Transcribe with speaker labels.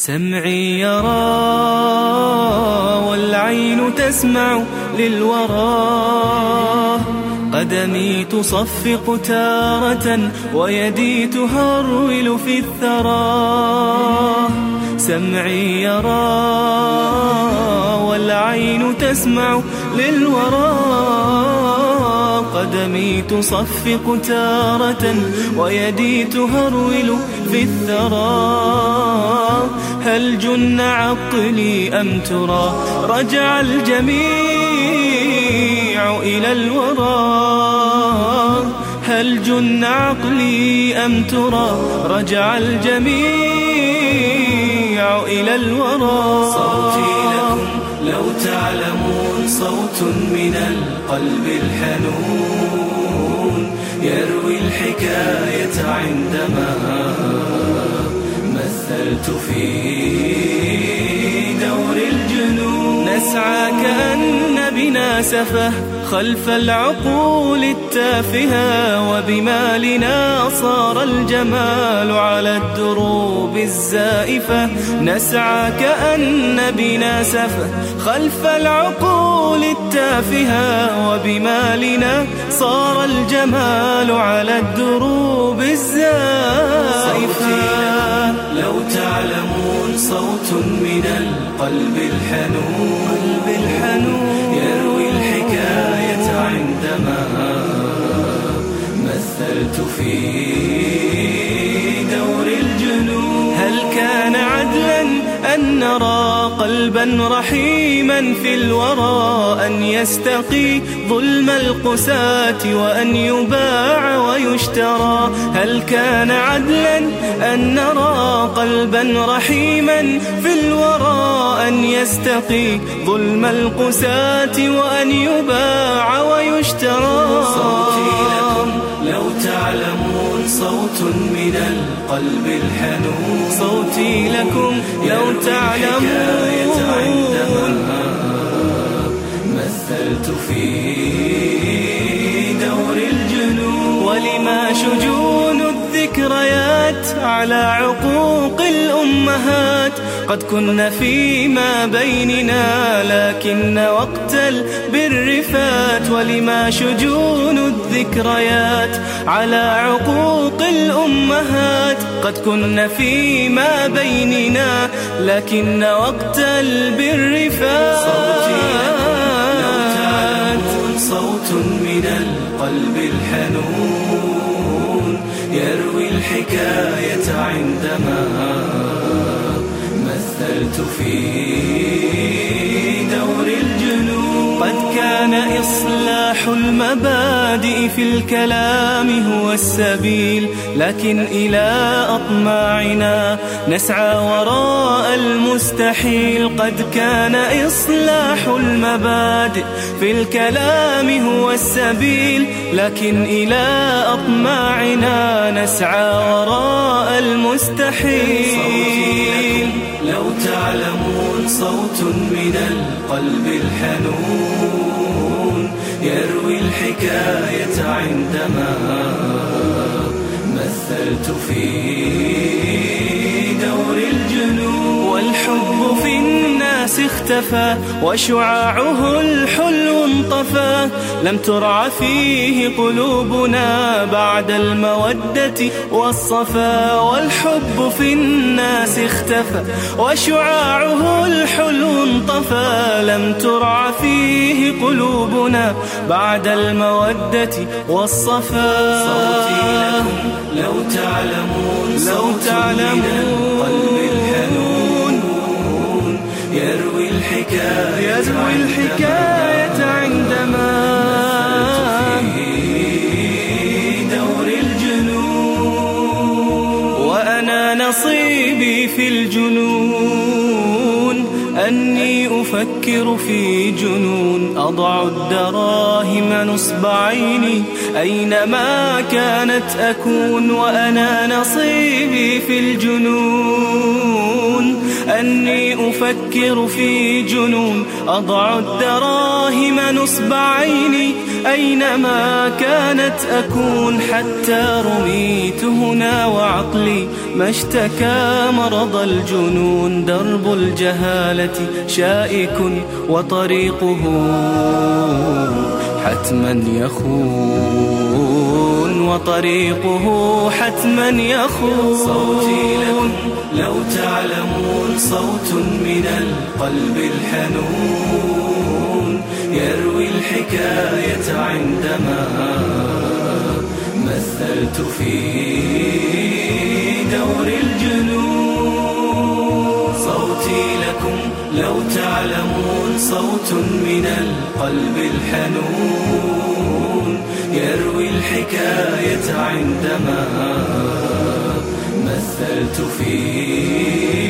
Speaker 1: سمعي يرى والعين تسمع للورى، قدمي تصفق تارة ويدي تهرول في الثرى. سمعي يرى والعين تسمع للورى، قدمي تصفق تارة ويدي تهرول في الثرى. هل جن عقلي أم ترى رجع الجميع إلى الورى؟ هل جن عقلي أم ترى رجع الجميع إلى الورى؟
Speaker 2: صوتي لكم لو تعلمون صوت من القلب الحنون، يروي الحكاية عندما مثلت في دور الجنون.
Speaker 1: نسعى كأن بنا سفه خلف العقول التافهة، وبمالنا صار الجمال على الدروب الزائفة. نسعى كأن بنا سفه خلف العقول التافهة، وبمالنا صار الجمال على الدروب الزائفة.
Speaker 2: لو تعلمون صوت من القلب الحنون، يروي الحكاية عندما مثلت في دور الجنون.
Speaker 1: هل كان عدلا أن نرى قلبا رحيما في الورى، أن يستقي ظلم القساة وأن يباع ويشترى؟ هل كان عدلا أن نرى قلبا رحيما في الورى، أن يستقي ظلم القساة وأن يباع ويشترى؟
Speaker 2: صوتي لكم لو تعلمون صوت من القلب الحنون،
Speaker 1: صوتي لكم لو تعلمون
Speaker 2: عندما مثلت في دور الجنون.
Speaker 1: ولما شجون الذكريات على عقوق الأمهات، قد كنا فيما بيننا لكن وقت البر فات. ولما شجون الذكريات على عقوق الأمهات، قد كنا فيما بيننا لكن وقت البر فات.
Speaker 2: صوت من القلب الحنون، يروي الحكاية عندما مثلت في دور الجنون.
Speaker 1: قد كان إصلاح المبادئ في الكلام هو السبيل، لكن إلى أطماعنا نسعى وراء المستحيل. قد كان إصلاح المبادئ في الكلام هو السبيل، لكن إلى أطماعنا نسعى وراء المستحيل.
Speaker 2: لو تعلمون صوت من القلب الحنون، يروي الحكاية عندما مثلت في دور الجنون.
Speaker 1: والحب في الناس اختفى وشعاعه الحلو انطفى، لم ترع فيه قلوبنا بعد المودة والصفا. والحب في الناس اختفى وشعاعه الحلو انطفى، لم ترع فيه قلوبنا بعد المودة والصفا.
Speaker 2: صوتي لكم لو تعلمون صوت من القلب الحنون، يروي الحكاية
Speaker 1: عندما
Speaker 2: في دور الجنون.
Speaker 1: وأنا نصيبي في الجنون أني أفكر في جنون، أضع الدراهم نصب عيني أينما كانت أكون. وأنا نصيبي في الجنون كأني أفكر في جنون أضع الدراهم نصب عيني أينما كانت أكون حتى رميت هنا وعقلي ما اشتكى مرض الجنون درب الجهالة شائك وطريقه حتما يخون وطريقه حتما يخون
Speaker 2: صوتي لكم لو تعلمون صوت من القلب الحنون يروي الحكاية عندما مثلت في دور الجنون صوتي لكم لو تعلمون صوت من القلب الحنون يروي الحكاية عندما مثلت في